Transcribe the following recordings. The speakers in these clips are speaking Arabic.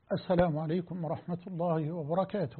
السلام عليكم ورحمة الله وبركاته.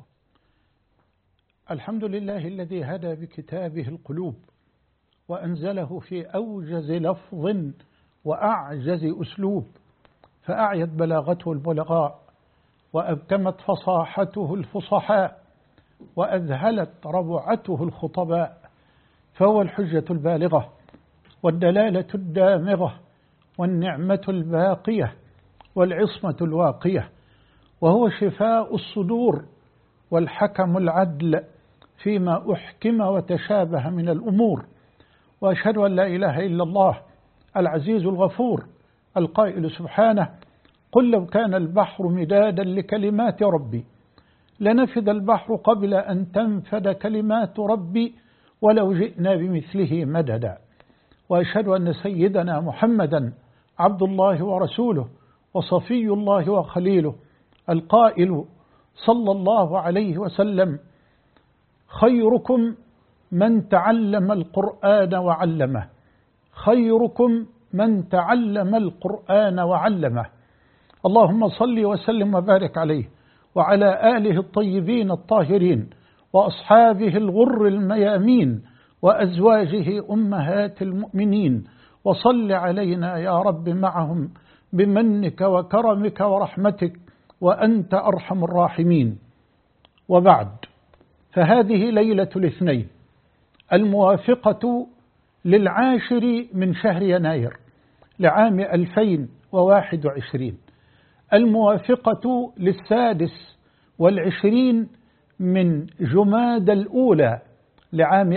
الحمد لله الذي هدى بكتابه القلوب وأنزله في أوجز لفظ وأعجز أسلوب، فأعيت بلاغته البلغاء وأبكمت فصاحته الفصحاء وأذهلت ربعته الخطباء، فهو الحجة البالغة والدلالة الدامغة والنعمة الباقية والعصمة الواقية، وهو شفاء الصدور والحكم العدل فيما أحكم وتشابه من الأمور. وأشهد أن لا إله إلا الله العزيز الغفور القائل سبحانه: قل لو كان البحر مدادا لكلمات ربي لنفد البحر قبل أن تنفد كلمات ربي ولو جئنا بمثله مددا. وأشهد أن سيدنا محمدا عبد الله ورسوله وصفي الله وخليله القائل صلى الله عليه وسلم: خيركم من تعلم القرآن وعلمه، خيركم من تعلم القرآن وعلمه. اللهم صل وسلم وبارك عليه وعلى آله الطيبين الطاهرين وأصحابه الغر الميامين وأزواجه أمهات المؤمنين، وصل علينا يا رب معهم بمنك وكرمك ورحمتك وأنت أرحم الراحمين. وبعد، فهذه ليلة الاثنين الموافقة للعاشر من شهر يناير لعام 2021، الموافقة للسادس والعشرين من جماد الأولى لعام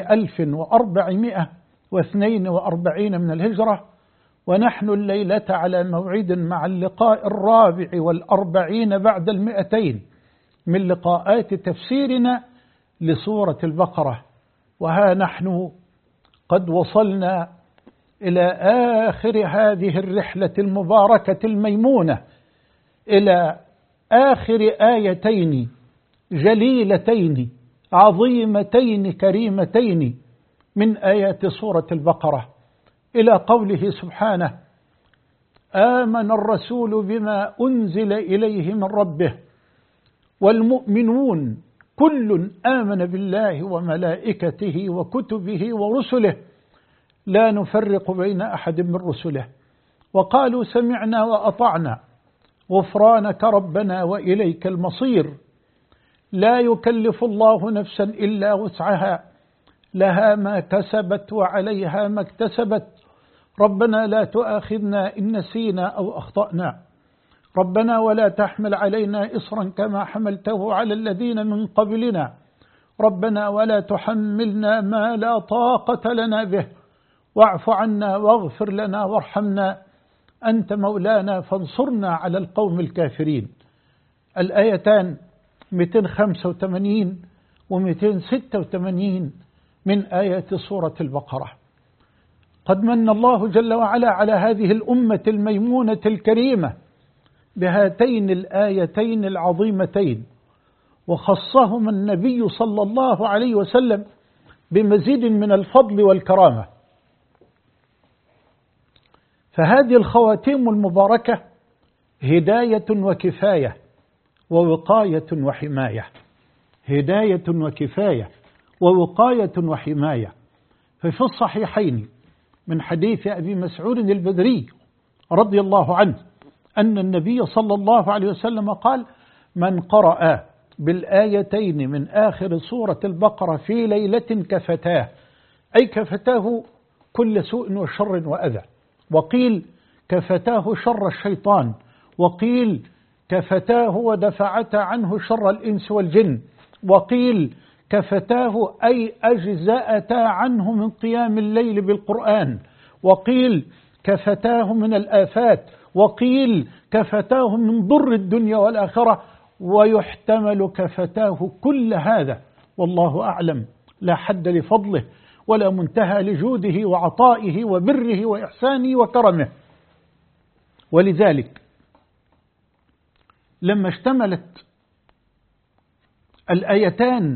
1442 من الهجرة، ونحن الليلة على موعد مع اللقاء 44 بعد 200 من لقاءات تفسيرنا لسورة البقرة. وها نحن قد وصلنا إلى آخر هذه الرحلة المباركة الميمونة، إلى آخر آيتين جليلتين عظيمتين كريمتين من آيات سورة البقرة، إلى قوله سبحانه: آمن الرسول بما أنزل إليه من ربه والمؤمنون كل آمن بالله وملائكته وكتبه ورسله لا نفرق بين أحد من رسله وقالوا سمعنا وأطعنا غفرانك ربنا وإليك المصير. لا يكلف الله نفسا إلا وسعها، لها ما كسبت وعليها ما اكتسبت، ربنا لا تؤاخذنا إن نسينا أو أخطأنا، ربنا ولا تحمل علينا إصرا كما حملته على الذين من قبلنا، ربنا ولا تحملنا ما لا طاقة لنا به، واعف عنا واغفر لنا وارحمنا أنت مولانا فانصرنا على القوم الكافرين. الآيتان 285 و286 من آيات سورة البقرة. قد من الله جل وعلا على هذه الأمة الميمونة الكريمة بهاتين الآيتين العظيمتين، وخصهم النبي صلى الله عليه وسلم بمزيد من الفضل والكرامة. فهذه الخواتيم المباركة هداية وكفاية ووقاية وحماية، هداية وكفاية ووقاية وحماية. ففي الصحيحين من حديث أبي مسعود البدري رضي الله عنه أن النبي صلى الله عليه وسلم قال: من قرأ بالآيتين من آخر سورة البقرة في ليلة كفتاه، أي كفتاه كل سوء وشر وأذى، وقيل كفتاه شر الشيطان، وقيل كفتاه ودفعتا عنه شر الإنس والجن، وقيل كفتاه أي أجزأتا عنه من قيام الليل بالقرآن، وقيل كفتاه من الآفات، وقيل كفتاه من ضر الدنيا والآخرة، ويحتمل كفتاه كل هذا، والله أعلم، لا حد لفضله ولا منتهى لجوده وعطائه وبره وإحسانه وكرمه. ولذلك لما اشتملت الآيتان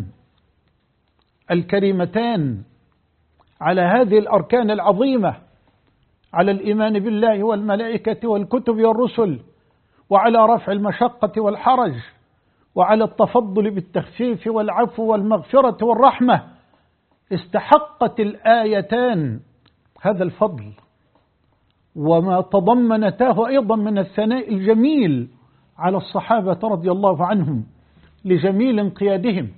الكريمتان على هذه الأركان العظيمة، على الإيمان بالله والملائكة والكتب والرسل وعلى رفع المشقة والحرج، وعلى التفضل بالتخفيف والعفو والمغفرة والرحمة، استحقت الآيتان هذا الفضل وما تضمنتاه أيضا من الثناء الجميل على الصحابة رضي الله عنهم لجميل انقيادهم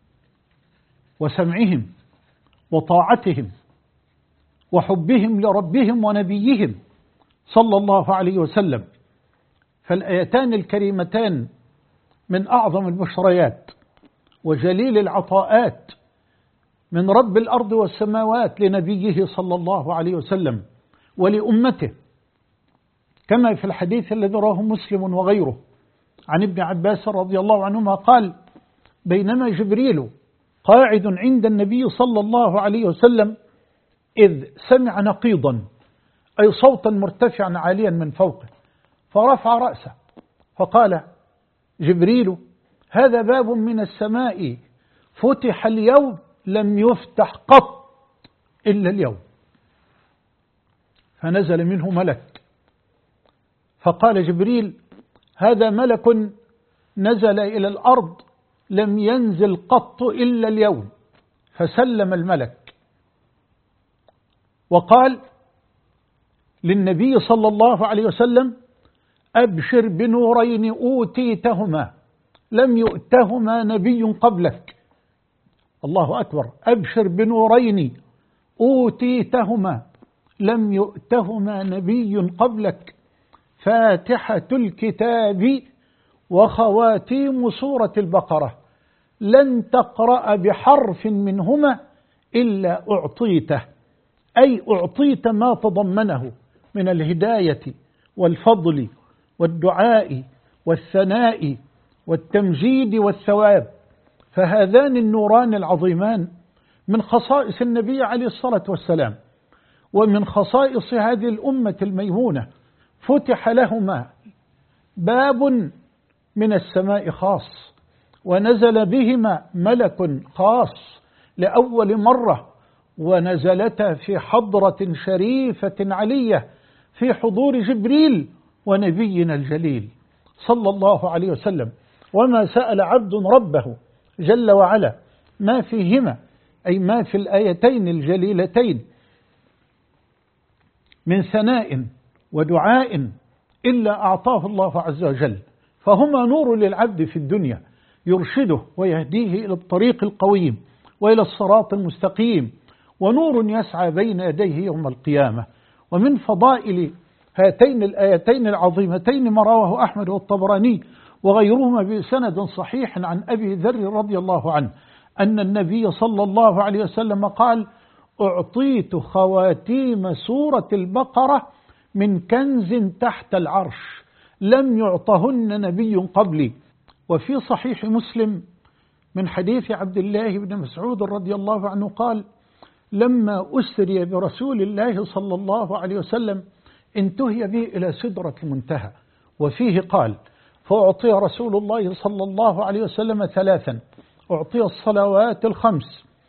وسمعهم وطاعتهم وحبهم لربهم ونبيهم صلى الله عليه وسلم. فالآيتان الكريمتان من أعظم البشريات وجليل العطاءات من رب الأرض والسماوات لنبيه صلى الله عليه وسلم ولأمته، كما في الحديث الذي رواه مسلم وغيره عن ابن عباس رضي الله عنهما قال: بينما جبريل قاعد عند النبي صلى الله عليه وسلم إذ سمع نقيضا، أي صوتا مرتفعا عاليا من فوقه، فرفع رأسه فقال جبريل: هذا باب من السماء فتح اليوم لم يفتح قط إلا اليوم. فنزل منه ملك فقال جبريل: هذا ملك نزل إلى الأرض لم ينزل قط إلا اليوم. فسلم الملك وقال للنبي صلى الله عليه وسلم: أبشر بنورين أوتيتهما لم يؤتهما نبي قبلك. الله أكبر، أبشر بنورين أوتيتهما لم يؤتهما نبي قبلك، فاتحة الكتاب وخواتيم سورة البقرة، لن تقرأ بحرف منهما إلا أعطيته، أي أعطيت ما تضمنه من الهداية والفضل والدعاء والثناء والتمجيد والثواب. فهذان النوران العظيمان من خصائص النبي عليه الصلاة والسلام ومن خصائص هذه الأمة الميمونة، فتح لهما باب من السماء خاص، ونزل بهما ملك خاص لأول مرة، ونزلتا في حضرة شريفة علية في حضور جبريل ونبينا الجليل صلى الله عليه وسلم. وما سأل عبد ربه جل وعلا ما فيهما، أي ما في الآيتين الجليلتين من ثناء ودعاء، إلا أعطاه الله عز وجل، فهما نور للعبد في الدنيا يرشده ويهديه إلى الطريق القويم وإلى الصراط المستقيم، ونور يسعى بين يديه يوم القيامة. ومن فضائل هاتين الآيتين العظيمتين ما رواه أحمد والطبراني وغيرهما بسند صحيح عن أبي ذر رضي الله عنه أن النبي صلى الله عليه وسلم قال: أعطيت خواتيم سورة البقرة من كنز تحت العرش لم يعطهن نبي قبلي. وفي صحيح مسلم من حديث عبد الله بن مسعود رضي الله عنه قال: لما أسري برسول الله صلى الله عليه وسلم انتهي به إلى سدرة المنتهى. وفيه قال: فأعطي رسول الله صلى الله عليه وسلم 3، أعطي الصلوات 5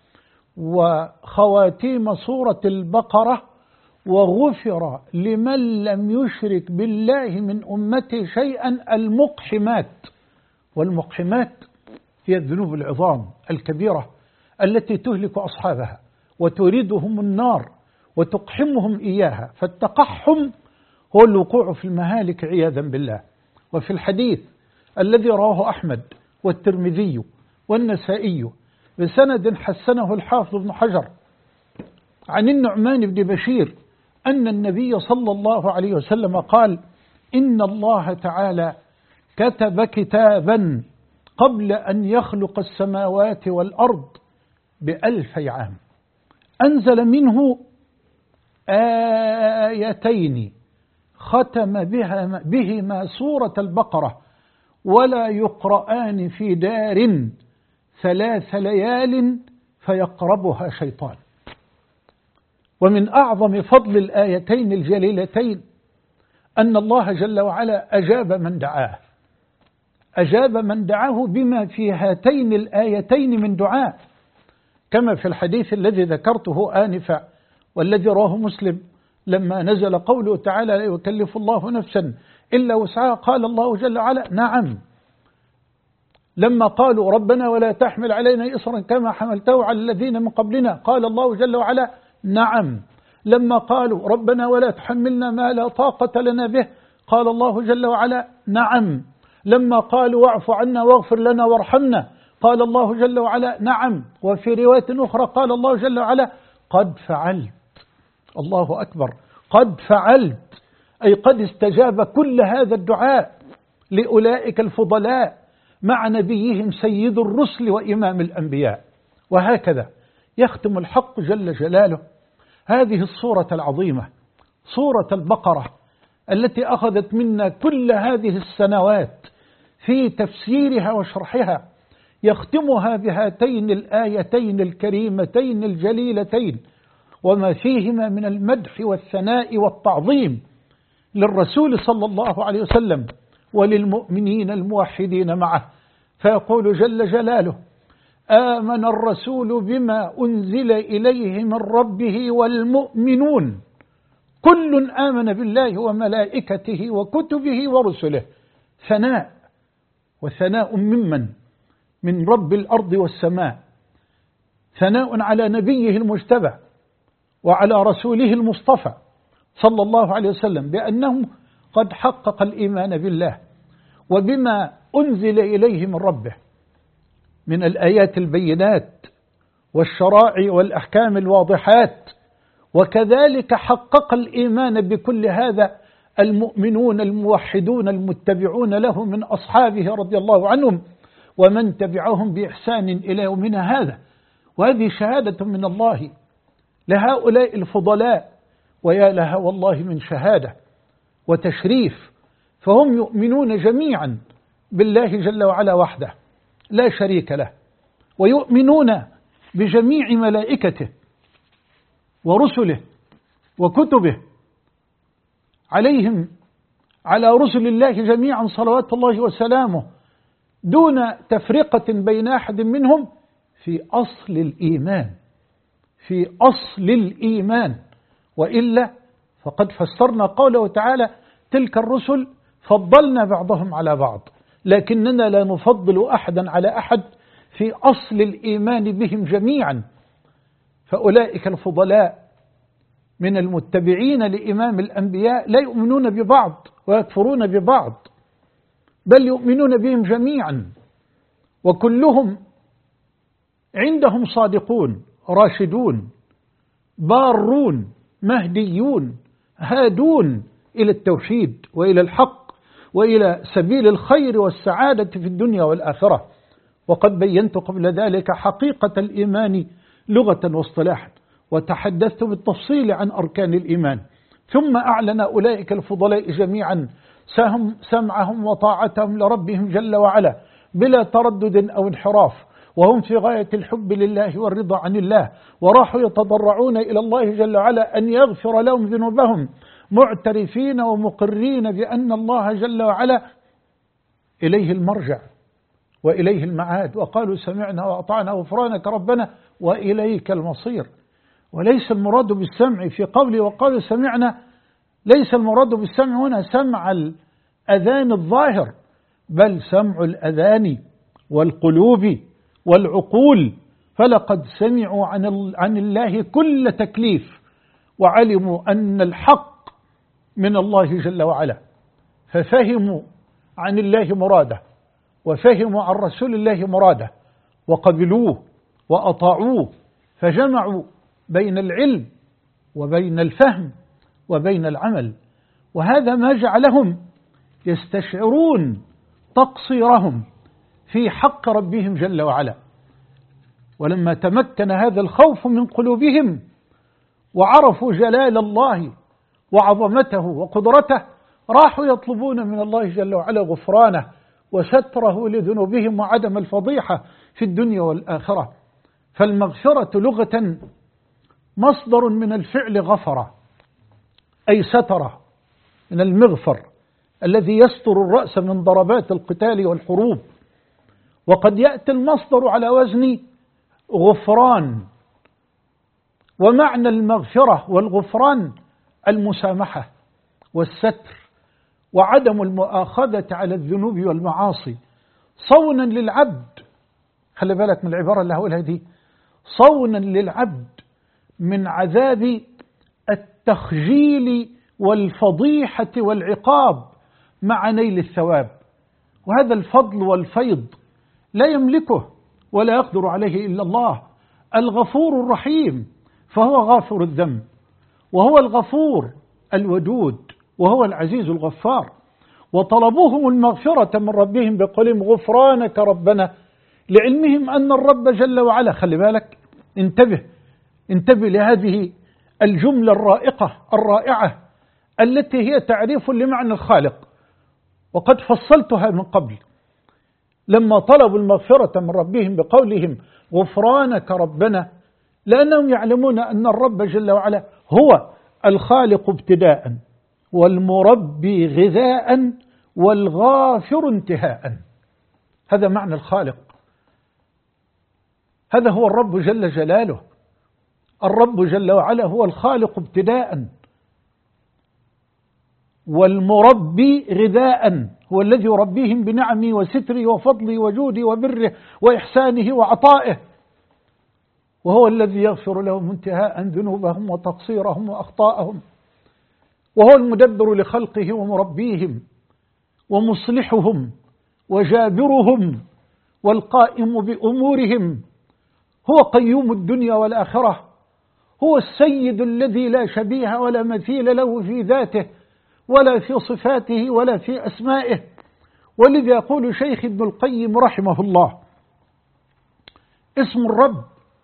وخواتيم سورة البقرة، وغفر لمن لم يشرك بالله من أمته شيئا المقحمات. والمقحمات هي الذنوب العظام الكبيرة التي تهلك أصحابها وتريدهم النار وتقحمهم إياها، فالتقحم هو الوقوع في المهالك عياذا بالله. وفي الحديث الذي رواه أحمد والترمذي والنسائي بسند حسنه الحافظ ابن حجر عن النعمان بن بشير أن النبي صلى الله عليه وسلم قال: إن الله تعالى كتب كتابا قبل أن يخلق السماوات والأرض ب1000 عام، أنزل منه آيتين ختم بهما سورة البقرة، ولا يقرآن في دار 3 ليال فيقربها شيطان. ومن أعظم فضل الآيتين الجليلتين أن الله جل وعلا أجاب من دعاه، أجاب من دعاه بما في هاتين الآيتين من دعاء، كما في الحديث الذي ذكرته آنفا والذي رواه مسلم لما نزل قوله تعالى: لا يكلف الله نفسا إلا وسعها؟ قال الله جل وعلا نعم. لما قالوا ربنا ولا تحمل علينا إصرا كما حملته على الذين من قبلنا، قال الله جل وعلا نعم. لما قالوا ربنا ولا تحملنا ما لا طاقة لنا به، قال الله جل وعلا نعم. لما قالوا واعف عنا واغفر لنا وارحمنا، قال الله جل وعلا نعم. وفي رواية أخرى قال الله جل وعلا قد فعلت. الله أكبر، قد فعلت، أي قد استجاب كل هذا الدعاء لأولئك الفضلاء مع نبيهم سيد الرسل وإمام الأنبياء. وهكذا يختم الحق جل جلاله هذه الصورة العظيمة، صورة البقرة، التي أخذت منا كل هذه السنوات في تفسيرها وشرحها، يختمها بهاتين الآيتين الكريمتين الجليلتين وما فيهما من المدح والثناء والتعظيم للرسول صلى الله عليه وسلم وللمؤمنين الموحدين معه. فيقول جل جلاله آمن الرسول بما أنزل إليه من ربه والمؤمنون كل آمن بالله وملائكته وكتبه ورسله. ثناء، وثناء ممن؟ من رب الأرض والسماء، ثناء على نبيه المجتبى وعلى رسوله المصطفى صلى الله عليه وسلم بأنه قد حقق الإيمان بالله وبما أنزل إليه من ربه من الآيات البينات والشرائع والأحكام الواضحات. وكذلك حقق الإيمان بكل هذا المؤمنون الموحدون المتبعون له من أصحابه رضي الله عنهم ومن تبعهم بإحسان إلى يومنا هذا. وهذه شهادة من الله لهؤلاء الفضلاء، ويا لها والله من شهادة وتشريف. فهم يؤمنون جميعا بالله جل وعلا وحده لا شريك له، ويؤمنون بجميع ملائكته ورسله وكتبه عليهم على رسل الله جميعا صلوات الله وسلامه دون تفرقة بين أحد منهم في أصل الإيمان، في أصل الإيمان. وإلا فقد فسرنا قوله تعالى تلك الرسل فضلنا بعضهم على بعض، لكننا لا نفضل أحدا على أحد في أصل الإيمان بهم جميعا. فأولئك الفضلاء من المتبعين لإمام الأنبياء لا يؤمنون ببعض ويكفرون ببعض، بل يؤمنون بهم جميعا، وكلهم عندهم صادقون راشدون بارون مهديون هادون إلى التوحيد وإلى الحق وإلى سبيل الخير والسعادة في الدنيا والآخرة. وقد بينت قبل ذلك حقيقة الإيمان لغة واصطلاحا، وتحدثت بالتفصيل عن أركان الإيمان. ثم أعلن أولئك الفضلاء جميعا سمعهم وطاعتهم لربهم جل وعلا بلا تردد أو انحراف، وهم في غاية الحب لله والرضا عن الله، وراحوا يتضرعون إلى الله جل وعلا أن يغفر لهم ذنوبهم معترفين ومقرين بأن الله جل وعلا إليه المرجع وإليه المعاد، وقالوا سمعنا وأطعنا غفرانك ربنا وإليك المصير. وليس المراد بالسمع في قوله وقالوا سمعنا، ليس المراد بالسمع هنا سمع الأذان الظاهر، بل سمع الأذان والقلوب والعقول. فلقد سمعوا عن الله كل تكليف، وعلموا أن الحق من الله جل وعلا، ففهموا عن الله مراده، وفهموا عن رسول الله مراده، وقبلوه وأطاعوه، فجمعوا بين العلم وبين الفهم وبين العمل. وهذا ما جعلهم يستشعرون تقصيرهم في حق ربهم جل وعلا. ولما تمكن هذا الخوف من قلوبهم وعرفوا جلال الله وعظمته وقدرته، راحوا يطلبون من الله جل وعلا غفرانه وستره لذنوبهم وعدم الفضيحة في الدنيا والآخرة. فالمغفرة لغة مصدر من الفعل غفر، أي ستر، من المغفر الذي يستر الرأس من ضربات القتال والحروب. وقد يأتي المصدر على وزن غفران، ومعنى المغفرة والغفران المسامحة والستر وعدم المؤاخذة على الذنوب والمعاصي صونا للعبد. خلي بالك من العبارة اللي هقولها دي، صونا للعبد من عذاب التخجيل والفضيحة والعقاب مع نيل الثواب. وهذا الفضل والفيض لا يملكه ولا يقدر عليه إلا الله الغفور الرحيم، فهو غافر الذنب، وهو الغفور الودود، وهو العزيز الغفار. وطلبوهم المغفرة من ربهم بقولهم غفرانك ربنا، لعلمهم أن الرب جل وعلا، خلي بالك، انتبه لهذه الجملة الرائعة التي هي تعريف لمعنى الخالق، وقد فصلتها من قبل. لما طلبوا المغفرة من ربهم بقولهم غفرانك ربنا، لأنهم يعلمون أن الرب جل وعلا هو الخالق ابتداء، والمربي غذاء، والغافر انتهاء. هذا معنى الخالق، هذا هو الرب جل جلاله. الرب جل وعلا هو الخالق ابتداء، والمربي غذاء، هو الذي يربيهم بنعمه وستره وفضله وجوده وبره وإحسانه وعطائه، وهو الذي يغفر لهم انتهاء ذنوبهم وتقصيرهم وأخطاءهم، وهو المدبر لخلقه ومربيهم ومصلحهم وجابرهم والقائم بأمورهم. هو قيوم الدنيا والآخرة، هو السيد الذي لا شبيه ولا مثيل له في ذاته ولا في صفاته ولا في أسمائه. ولذا يقول شيخ ابن القيم رحمه الله: اسم الرب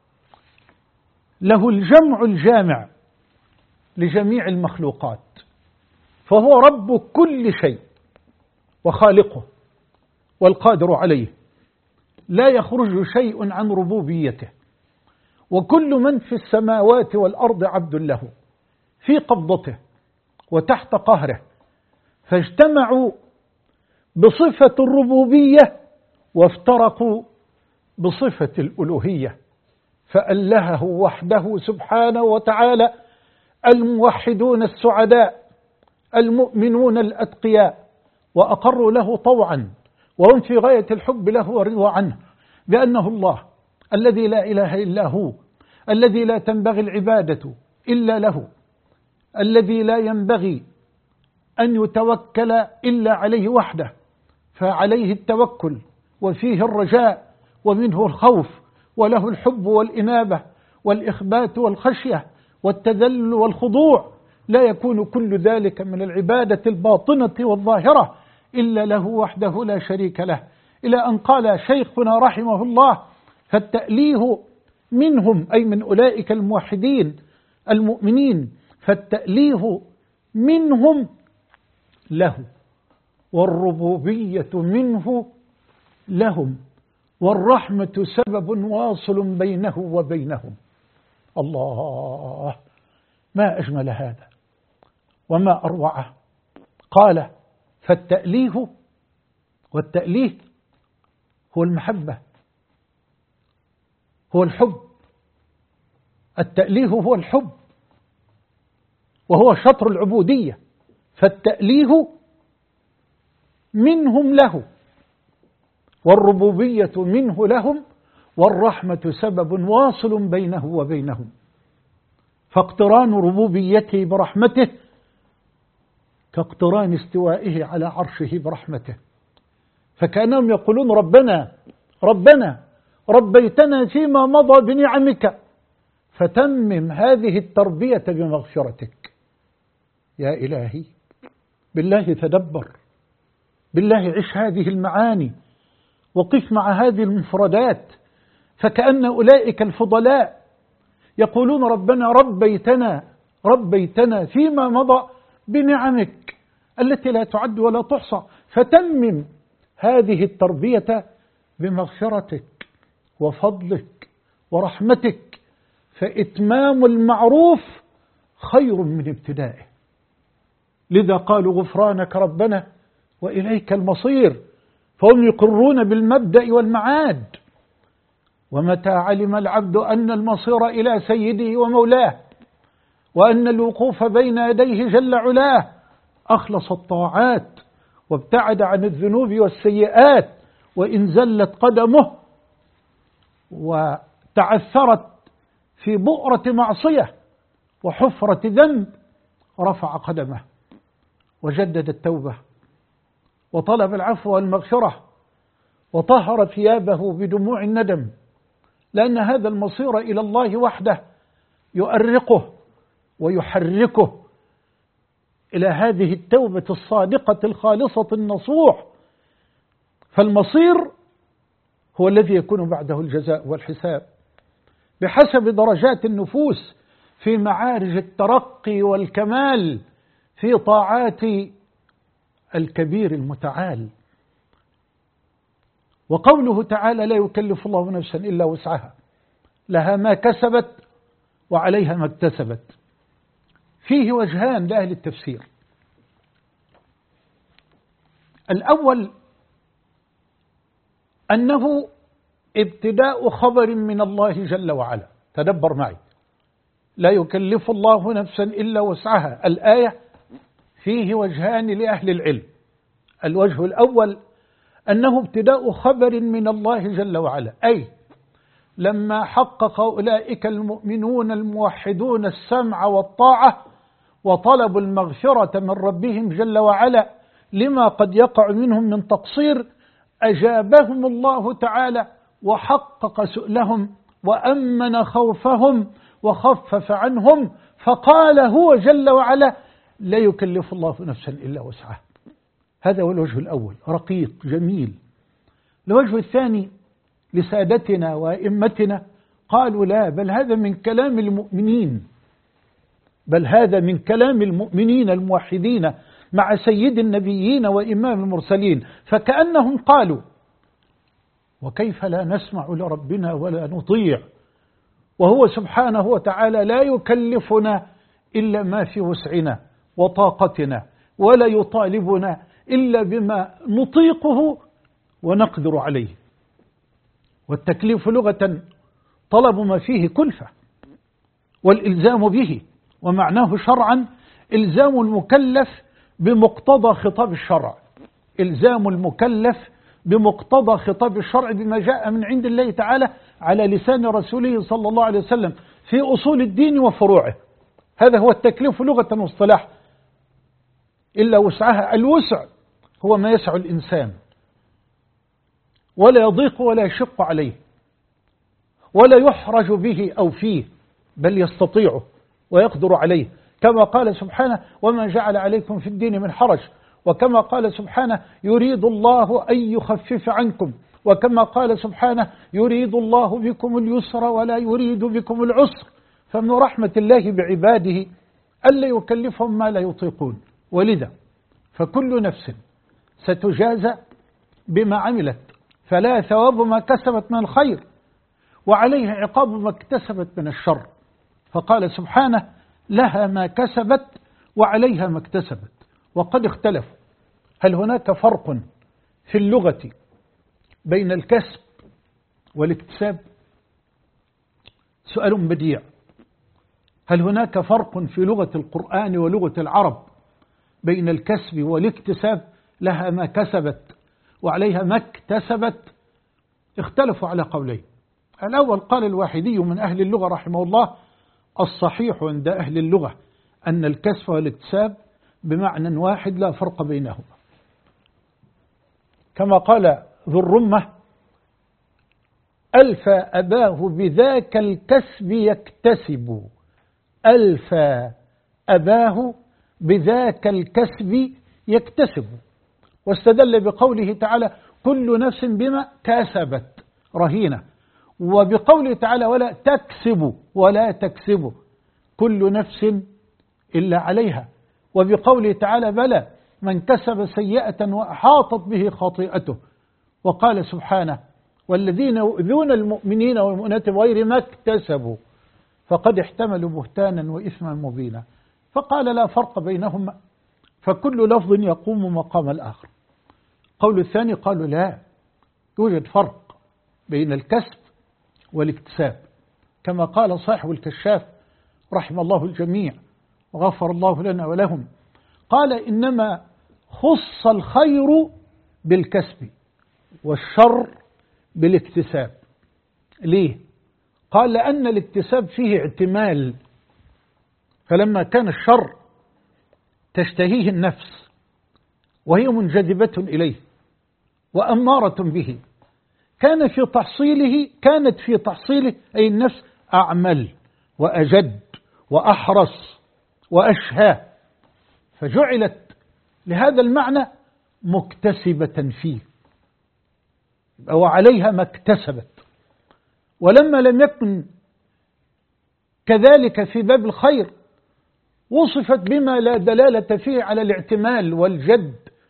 له الجمع الجامع لجميع المخلوقات، فهو رب كل شيء وخالقه والقادر عليه، لا يخرج شيء عن ربوبيته، وكل من في السماوات والأرض عبد له في قبضته وتحت قهره، فاجتمعوا بصفة الربوبية وافترقوا بصفة الألوهية، فألهه وحده سبحانه وتعالى الموحدون السعداء المؤمنون الأتقياء، وأقروا له طوعا، وهم في غاية الحب له والرضا عنه، بأنه الله الذي لا إله إلا هو، الذي لا تنبغي العبادة إلا له، الذي لا ينبغي أن يتوكل إلا عليه وحده، فعليه التوكل وفيه الرجاء ومنه الخوف، وله الحب والإنابة والإخبات والخشية والتذلل والخضوع. لا يكون كل ذلك من العبادة الباطنة والظاهرة إلا له وحده لا شريك له. إلى أن قال شيخنا رحمه الله: فالتأليه منهم، أي من أولئك الموحدين المؤمنين، فالتأليه منهم له، والربوبية منه لهم، والرحمة سبب واصل بينه وبينهم. الله، ما أجمل هذا وما أروعه. قال: فالتأليه، والتأليه هو المحبة، هو الحب. التأليه هو الحب، وهو شطر العبودية. فالتأليه منهم له، والربوبية منه لهم، والرحمة سبب واصل بينه وبينهم. فاقتران ربوبيته برحمته كاقتران استوائه على عرشه برحمته، فكأنهم يقولون: ربنا ربنا ربيتنا فيما مضى بنعمك، فتمم هذه التربية بمغفرتك. يا إلهي، بالله تدبر، بالله عش هذه المعاني، وقف مع هذه المفردات، فكأن أولئك الفضلاء يقولون: ربنا ربيتنا فيما مضى بنعمك التي لا تعد ولا تحصى، فتمم هذه التربية بمغفرتك وفضلك ورحمتك، فإتمام المعروف خير من ابتدائه. لذا قالوا: غفرانك ربنا وإليك المصير، فهم يقرون بالمبدأ والمعاد. ومتى علم العبد أن المصير إلى سيده ومولاه، وأن الوقوف بين يديه جل علاه أخلص الطاعات وابتعد عن الذنوب والسيئات، وإن زلت قدمه وتعثرت في بؤرة معصية وحفرة ذنب رفع قدمه وجدد التوبة وطلب العفو والمغفرة وطهر ثيابه بدموع الندم، لأن هذا المصير إلى الله وحده يؤرقه ويحركه إلى هذه التوبة الصادقة الخالصة النصوح. فالمصير هو الذي يكون بعده الجزاء والحساب بحسب درجات النفوس في معارج الترقي والكمال في طاعات الكبير المتعال. وقوله تعالى: لا يكلف الله نفسا إلا وسعها، لها ما كسبت وعليها ما اكتسبت، فيه وجهان لأهل التفسير. الأول أنه ابتداء خبر من الله جل وعلا. تدبر معي: لا يكلف الله نفسا إلا وسعها. الآية فيه وجهان لأهل العلم. الوجه الأول أنه ابتداء خبر من الله جل وعلا، أي لما حقق أولئك المؤمنون الموحدون السمع والطاعة وطلبوا المغفرة من ربهم جل وعلا لما قد يقع منهم من تقصير، أجابهم الله تعالى وحقق سؤلهم وأمن خوفهم وخفف عنهم، فقال هو جل وعلا: لا يكلف الله نفسا إلا وسعها. هذا هو الوجه الأول، رقيق جميل. الوجه الثاني لسادتنا وأئمتنا قالوا: لا، بل هذا من كلام المؤمنين، بل هذا من كلام المؤمنين الموحدين مع سيد النبيين وإمام المرسلين. فكأنهم قالوا: وكيف لا نسمع لربنا ولا نطيع، وهو سبحانه وتعالى لا يكلفنا إلا ما في وسعنا وطاقتنا، ولا يطالبنا إلا بما نطيقه ونقدر عليه. والتكليف لغة طلب ما فيه كلفة، والإلزام به، ومعناه شرعا إلزام المكلف بمقتضى خطاب الشرع، إلزام المكلف بمقتضى خطاب الشرع بما جاء من عند الله تعالى على لسان رسوله صلى الله عليه وسلم في أصول الدين وفروعه. هذا هو التكليف لغة واصطلاح. إلا وسعها، الوسع هو ما يسع الإنسان ولا يضيق ولا يشق عليه ولا يحرج به أو فيه، بل يستطيعه ويقدر عليه، كما قال سبحانه: وما جعل عليكم في الدين من حرج، وكما قال سبحانه: يريد الله أن يخفف عنكم، وكما قال سبحانه: يريد الله بكم اليسر ولا يريد بكم العسر. فمن رحمة الله بعباده ألا يكلفهم ما لا يطيقون، ولذا فكل نفس ستجازى بما عملت، فلا ثواب ما كسبت من الخير وعليها عقاب ما اكتسبت من الشر. فقال سبحانه: لها ما كسبت وعليها ما اكتسبت. وقد اختلفوا هل هناك فرق في اللغة بين الكسب والاكتساب؟ سؤال بديع. هل هناك فرق في لغة القرآن ولغة العرب بين الكسب والاكتساب؟ لها ما كسبت وعليها ما اكتسبت. اختلفوا على قولين. الأول قال الواحدي من أهل اللغة رحمه الله: الصحيح عند أهل اللغة أن الكسب والاكتساب بمعنى واحد لا فرق بينهما، كما قال ذو الرمة: ألف أباه بذاك الكسب يكتسب، ألف أباه بذاك الكسب يكتسب. واستدل بقوله تعالى: كل نفس بما كسبت رهينة، وبقوله تعالى: ولا تكسب ولا تكسب كل نفس إلا عليها، وبقوله تعالى: بلى من كسب سيئة وأحاطت به خطيئته. وقال سبحانه: والذين يؤذون المؤمنين والمؤمنات بغير ما اكتسبوا فقد احتملوا بهتانا وإثما مبينا. فقال: لا فرق بينهما، فكل لفظ يقوم مقام الآخر. قول الثاني قالوا: لا، يوجد فرق بين الكسب والاكتساب، كما قال صاحب الكشاف رحم الله الجميع وغفر الله لنا ولهم: قال إنما خص الخير بالكسب والشر بالاكتساب. ليه؟ قال لأن الاكتساب فيه اعتمال، فلما كان الشر تشتهيه النفس وهي منجذبة إليه وأمارة به، كانت في تحصيله أي النفس أعمل وأجد وأحرص وأشهى، فجعلت لهذا المعنى مكتسبة فيه وعليها ما اكتسبت. ولما لم يكن كذلك في باب الخير وصفت بما لا دلالة فيه على الاعتمال والجد،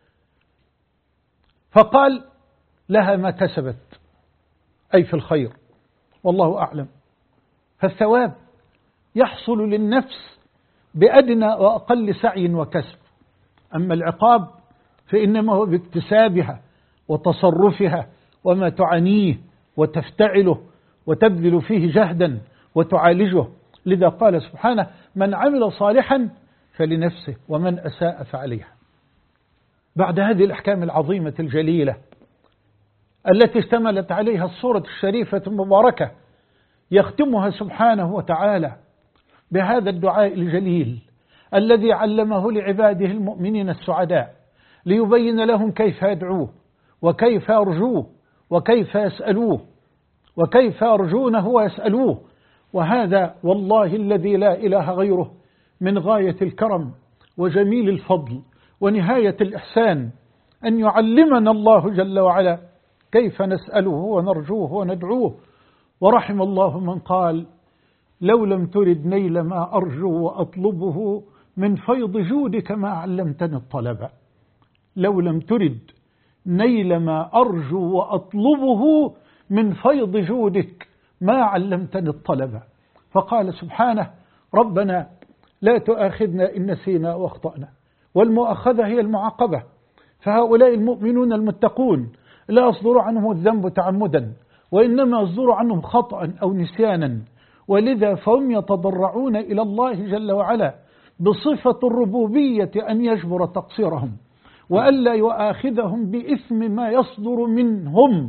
فقال لها ما كسبت أي في الخير، والله أعلم. فالثواب يحصل للنفس بأدنى وأقل سعي وكسب، أما العقاب فإنما هو باكتسابها وتصرفها وما تعانيه وتفتعله وتبذل فيه جهدا وتعالجه. لذا قال سبحانه: من عمل صالحا فلنفسه ومن أساء فعليها. بعد هذه الأحكام العظيمة الجليلة التي اشتملت عليها السورة الشريفة المباركة، يختمها سبحانه وتعالى بهذا الدعاء الجليل الذي علمه لعباده المؤمنين السعداء، ليبين لهم كيف يدعوه وكيف يرجوه وكيف يسألوه وكيف يرجونه ويسألوه. وهذا والله الذي لا إله غيره من غاية الكرم وجميل الفضل ونهاية الإحسان أن يعلمنا الله جل وعلا كيف نسأله ونرجوه وندعوه. ورحم الله من قال: لو لم ترد نيل ما أرجو وأطلبه من فيض جودك ما علمتني الطلب. لو لم ترد نيل ما أرجو وأطلبه من فيض جودك ما علمتني الطلب. فقال سبحانه: ربنا لا تؤاخذنا إن نسينا واخطأنا. والمؤاخذة هي المعاقبة، فهؤلاء المؤمنون المتقون لا يصدر عنهم الذنب تعمدا، وإنما يصدر عنهم خطأ أو نسيانا، ولذا فهم يتضرعون إلى الله جل وعلا بصفة الربوبية أن يجبر تقصيرهم وألا يؤاخذهم بإثم ما يصدر منهم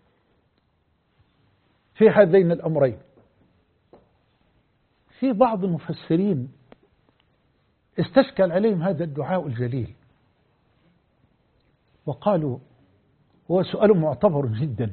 في هذين الأمرين. في بعض المفسرين استشكل عليهم هذا الدعاء الجليل وقالوا هو سؤال معتبر جدا.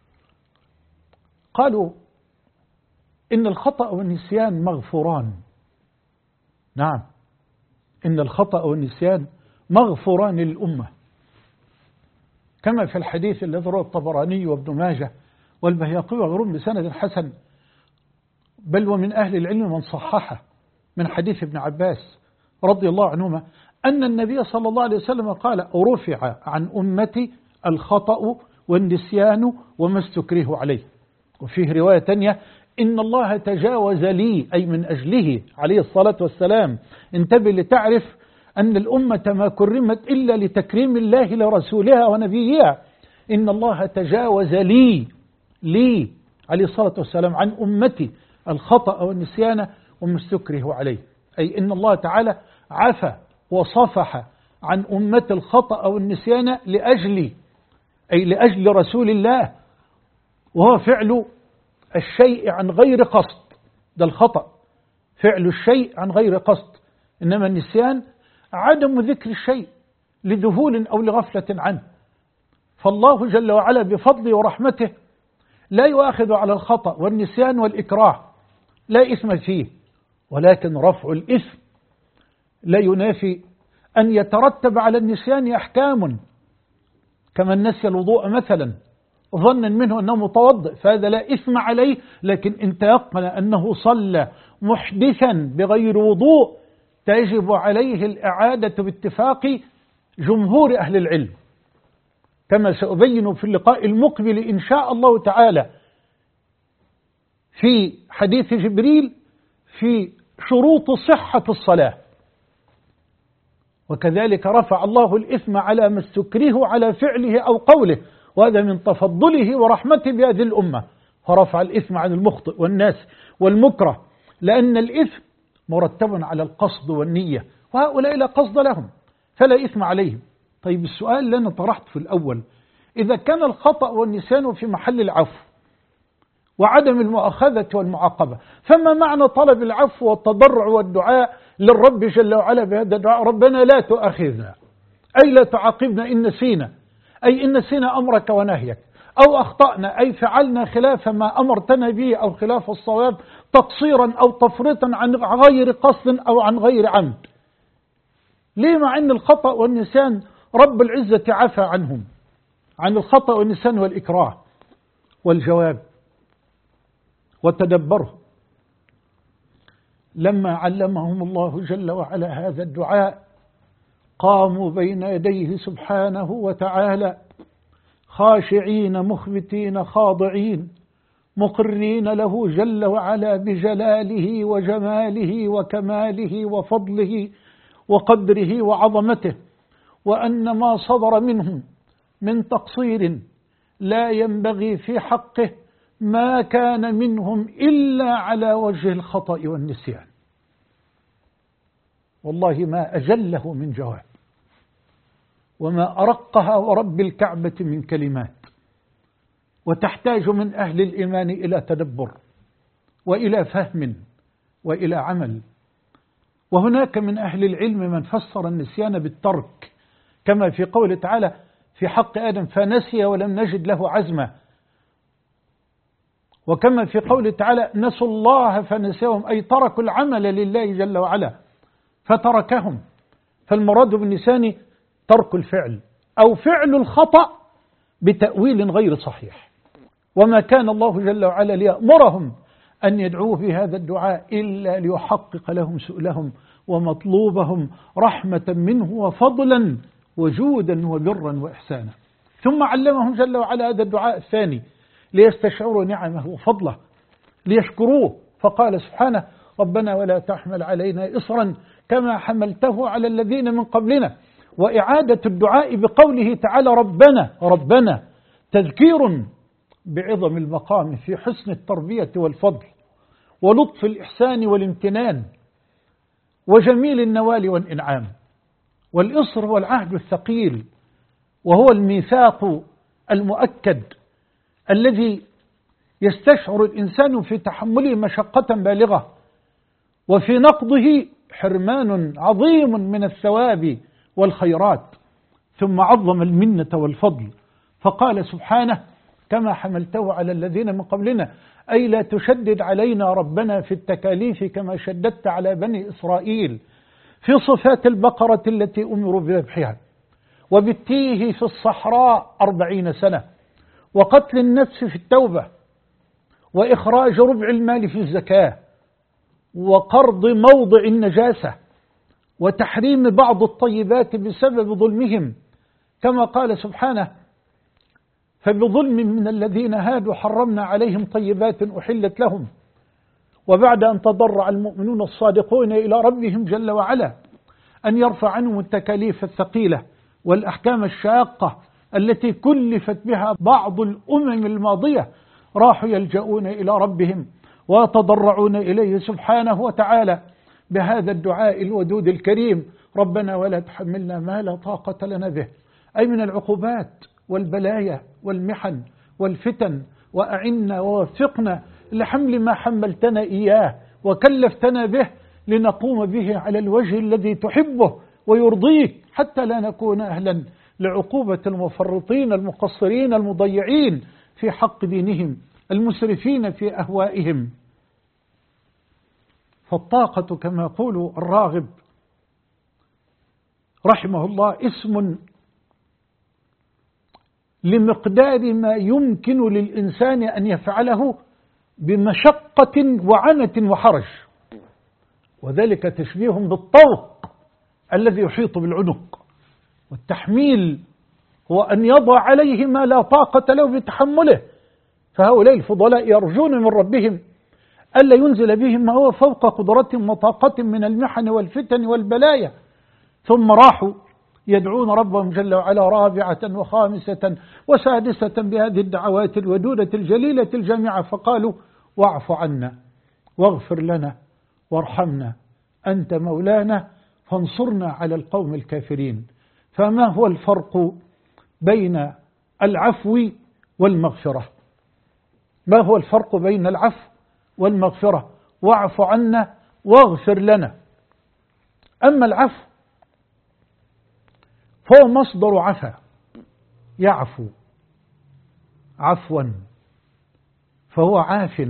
قالوا إن الخطأ والنسيان مغفوران. نعم، إن الخطأ والنسيان مغفوران للأمة، كما في الحديث الذي رواه الطبراني وابن ماجه والبيهقي وغيرهم بسند حسن، بل ومن أهل العلم من صححه، من حديث ابن عباس رضي الله عنهما أن النبي صلى الله عليه وسلم قال: رفع عن أمتي الخطأ والنسيان وما استكره عليه. وفيه رواية تانية: إن الله تجاوز لي، أي من أجله عليه الصلاة والسلام. انتبه لتعرف أن الأمة ما كرمت إلا لتكريم الله لرسولها ونبيها. إن الله تجاوز لي عليه الصلاة والسلام عن أمتي الخطأ والنسيان وما استكره عليه، أي إن الله تعالى عفى وصفح عن أمة الخطأ والنسيان لأجلي، أي لأجل رسول الله، وهو فعل الشيء عن غير قصد. ده الخطأ، فعل الشيء عن غير قصد، إنما النسيان عدم ذكر الشيء لذهول أو لغفلة عنه. فالله جل وعلا بفضله ورحمته لا يؤاخذ على الخطأ والنسيان والإكراه، لا إثم فيه، ولكن رفع الإثم لا ينافي أن يترتب على النسيان أحكام، كما نسي الوضوء مثلا ظنا منه أنه متوضئ، فهذا لا إثم عليه، لكن إن تيقن أنه صلى محدثا بغير وضوء تجب عليه الإعادة باتفاق جمهور أهل العلم، كما سأبين في اللقاء المقبل إن شاء الله تعالى في حديث جبريل في شروط صحة الصلاة. وكذلك رفع الله الإثم على ما استكره على فعله أو قوله، وهذا من تفضله ورحمته بهذه الأمة، فرفع الإثم عن المخطئ والناس والمكره، لأن الإثم مرتب على القصد والنية، وهؤلاء لا قصد لهم، فلا إثم عليهم. طيب السؤال اللي أنا طرحت في الأول، إذا كان الخطأ والنسيان في محل العفو وعدم المؤاخذة والمعاقبة، فما معنى طلب العفو والتضرع والدعاء للرب جل وعلا بهذا الدعاء؟ ربنا لا تؤاخذنا، أي لا تعاقبنا إن نسينا، أي إن نسينا أمرك ونهيك، أو أخطأنا أي فعلنا خلاف ما أمرتنا به أو خلاف الصواب تقصيرا أو تفريطا عن غير قصد أو عن غير عمد. ليه مع أن الخطأ والنسيان رب العزة عفى عنهم، عن الخطأ والنسيان والإكراه؟ والجواب وتدبره، لما علمهم الله جل وعلا هذا الدعاء قاموا بين يديه سبحانه وتعالى خاشعين مخبتين خاضعين مقرين له جل وعلا بجلاله وجماله وكماله وفضله وقدره وعظمته، وأن ما صدر منهم من تقصير لا ينبغي في حقه ما كان منهم إلا على وجه الخطأ والنسيان. والله ما أجله من جواب، وما أرقها ورب الكعبة من كلمات، وتحتاج من أهل الإيمان إلى تدبر وإلى فهم وإلى عمل. وهناك من أهل العلم من فسر النسيان بالترك، كما في قوله تعالى في حق آدم فنسي ولم نجد له عزما، وكما في قوله تعالى نسوا الله فنسيهم، أي تركوا العمل لله جل وعلا فتركهم. فالمراد بالنسيان ترك الفعل أو فعل الخطأ بتأويل غير صحيح. وما كان الله جل وعلا ليأمرهم أن يدعوه بهذا الدعاء إلا ليحقق لهم سؤلهم ومطلوبهم رحمة منه وفضلا وجودا وبرا وإحسانا. ثم علمهم جل وعلا هذا الدعاء الثاني ليستشعروا نعمه وفضله ليشكروه، فقال سبحانه ربنا ولا تحمل علينا إصرا كما حملته على الذين من قبلنا. وإعادة الدعاء بقوله تعالى ربنا تذكير بعظم المقام في حسن التربية والفضل ولطف الإحسان والامتنان وجميل النوال والإنعام. والإصر والعهد الثقيل، وهو الميثاق المؤكد الذي يستشعر الإنسان في تحمله مشقة بالغة وفي نقضه حرمان عظيم من الثواب والخيرات. ثم عظم المنة والفضل فقال سبحانه كما حملته على الذين من قبلنا، أي لا تشدد علينا ربنا في التكاليف كما شددت على بني إسرائيل في صفات البقرة التي أمروا بذبحها، وبالتيه في الصحراء 40 سنة، وقتل النفس في التوبة، وإخراج ربع المال في الزكاة، وقرض موضع النجاسة، وتحريم بعض الطيبات بسبب ظلمهم، كما قال سبحانه فبظلم من الذين هادوا حرمنا عليهم طيبات أحلت لهم. وبعد أن تضرع المؤمنون الصادقون إلى ربهم جل وعلا أن يرفع عنهم التكاليف الثقيلة والأحكام الشاقة التي كلفت بها بعض الأمم الماضية، راحوا يلجؤون إلى ربهم ويتضرعون إليه سبحانه وتعالى بهذا الدعاء الودود الكريم ربنا ولا تحملنا ما لا طاقة لنا به، أي من العقوبات والبلايا والمحن والفتن، وأعنا ووفقنا لحمل ما حملتنا إياه وكلفتنا به لنقوم به على الوجه الذي تحبه ويرضيك، حتى لا نكون أهلا لعقوبة المفرطين المقصرين المضيعين في حق دينهم المسرفين في أهوائهم. فالطاقة كما يقول الراغب رحمه الله اسم لمقدار ما يمكن للإنسان أن يفعله بمشقة وعنة وحرج، وذلك تشبيه بالطوق الذي يحيط بالعنق. والتحميل هو أن يضع عليه ما لا طاقة له بتحمله، فهؤلاء الفضلاء يرجون من ربهم ألا ينزل بهم ما هو فوق قدرتهم وطاقتهم من المحن والفتن والبلايا، ثم راحوا يدعون ربهم جل وعلا رابعة وخامسة وسادسة بهذه الدعوات الودودة الجليلة الجامعة، فقالوا واعف عنا واغفر لنا وارحمنا أنت مولانا فانصرنا على القوم الكافرين. فما هو الفرق بين العفو والمغفرة؟ ما هو الفرق بين العفو والمغفرة؟ واعف عنا واغفر لنا. أما العفو فهو مصدر عفا، يعفو عفوا، فهو عاف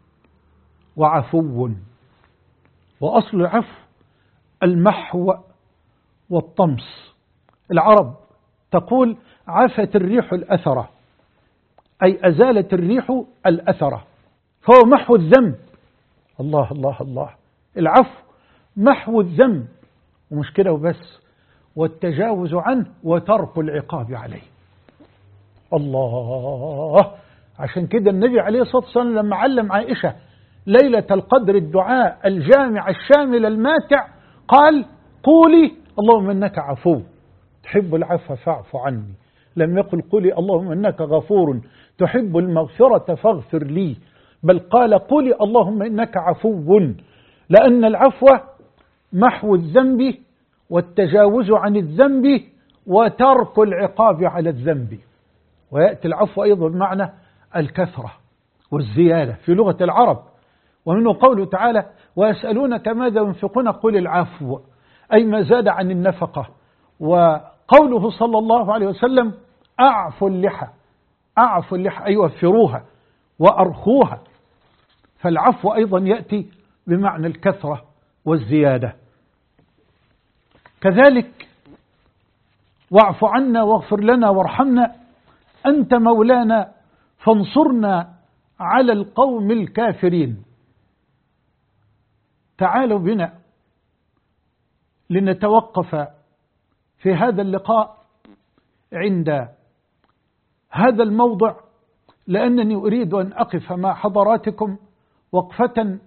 وعفو. وأصل العفو المحو والطمس. العرب تقول عفت الريح الأثرة، أي أزالت الريح الأثرة، فهو محو الذنب. الله الله الله، العفو محو الذنب، ومش كده وبس، والتجاوز عنه وترك العقاب عليه. الله، عشان كده النبي عليه الصلاة والسلام لما علم عائشة ليلة القدر الدعاء الجامع الشامل الماتع قال قولي اللهم إنك عفو تحب العفو فاعف عني. لم يقل قولي اللهم إنك غفور تحب المغفرة فاغفر لي، بل قال قولي اللهم إنك عفو، لأن العفو محو الذنب والتجاوز عن الذنب وترك العقاب على الذنب. ويأتي العفو أيضا بمعنى الكثرة والزيادة في لغة العرب، ومنه قوله تعالى ويسألونك ماذا ينفقون قل العفو، أي ما زاد عن النفقة. وقوله صلى الله عليه وسلم أعفوا اللحى، أعفوا اللحى أي وفروها وأرخوها. فالعفو أيضا يأتي بمعنى الكثرة والزيادة. كذلك واعف عنا واغفر لنا وارحمنا أنت مولانا فانصرنا على القوم الكافرين. تعالوا بنا لنتوقف في هذا اللقاء عند هذا الموضع، لأنني أريد أن أقف مع حضراتكم وقفة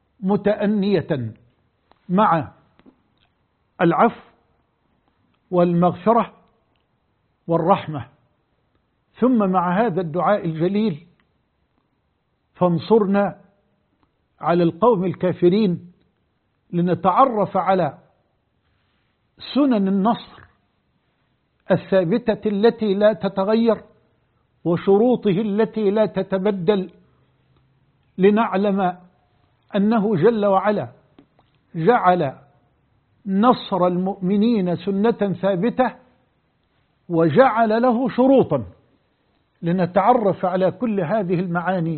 متأنية مع العفو والمغفرة والرحمة، ثم مع هذا الدعاء الجليل فانصرنا على القوم الكافرين، لنتعرف على سنن النصر الثابتة التي لا تتغير وشروطه التي لا تتبدل، لنعلم أنه جل وعلا جعل نصر المؤمنين سنة ثابتة وجعل له شروطا. لنتعرف على كل هذه المعاني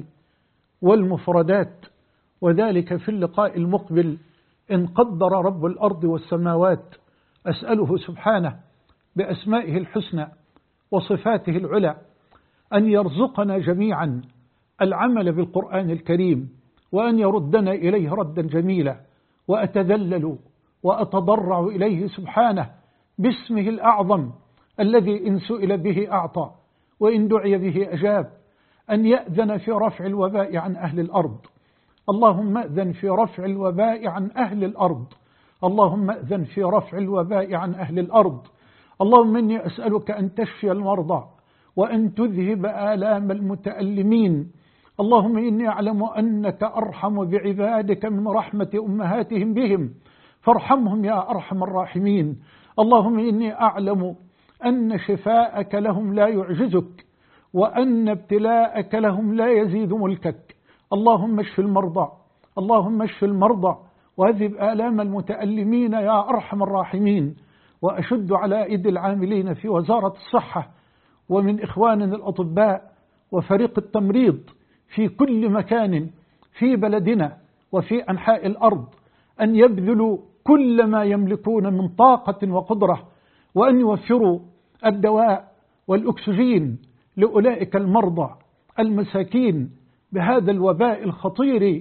والمفردات، وذلك في اللقاء المقبل إن قدر رب الأرض والسماوات. أسأله سبحانه بأسمائه الحسنى وصفاته العلى أن يرزقنا جميعا العمل بالقرآن الكريم، وأن يردنا إليه ردا جميلا. وأتذلل وأتضرع إليه سبحانه باسمه الأعظم الذي إن سئل به أعطى وإن دعي به أجاب، أن يأذن في رفع الوباء عن أهل الأرض. اللهم أذن في رفع الوباء عن أهل الأرض، اللهم أذن في رفع الوباء عن أهل الأرض. اللهم إني أسألك أن تشفي المرضى وأن تذهب آلام المتألمين. اللهم إني أعلم أنك أرحم بعبادك من رحمة أمهاتهم بهم، فارحمهم يا أرحم الراحمين. اللهم إني أعلم أن شفاءك لهم لا يعجزك، وأن ابتلاءك لهم لا يزيد ملكك. اللهم اشف المرضى، اللهم اشف المرضى وأذهب آلام المتألمين يا أرحم الراحمين. وأشد على أيدي العاملين في وزارة الصحة ومن إخواننا الأطباء وفريق التمريض في كل مكان في بلدنا وفي أنحاء الأرض، أن يبذلوا كل ما يملكون من طاقة وقدرة، وأن يوفروا الدواء والأكسجين لأولئك المرضى المساكين بهذا الوباء الخطير.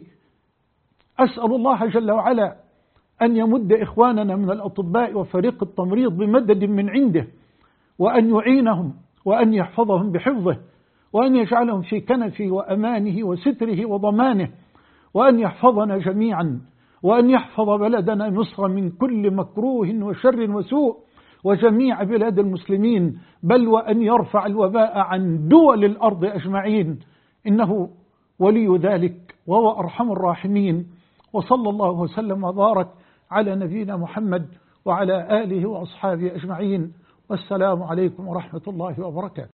أسأل الله جل وعلا أن يمد إخواننا من الأطباء وفريق التمريض بمدد من عنده، وأن يعينهم وأن يحفظهم بحفظه، وأن يجعلهم في كنفه وأمانه وستره وضمانه، وأن يحفظنا جميعا، وأن يحفظ بلدنا مصر من كل مكروه وشر وسوء، وجميع بلاد المسلمين، بل وأن يرفع الوباء عن دول الأرض أجمعين، إنه ولي ذلك وهو أرحم الراحمين. وصلى الله وسلم وبارك على نبينا محمد وعلى آله وأصحابه أجمعين، والسلام عليكم ورحمة الله وبركاته.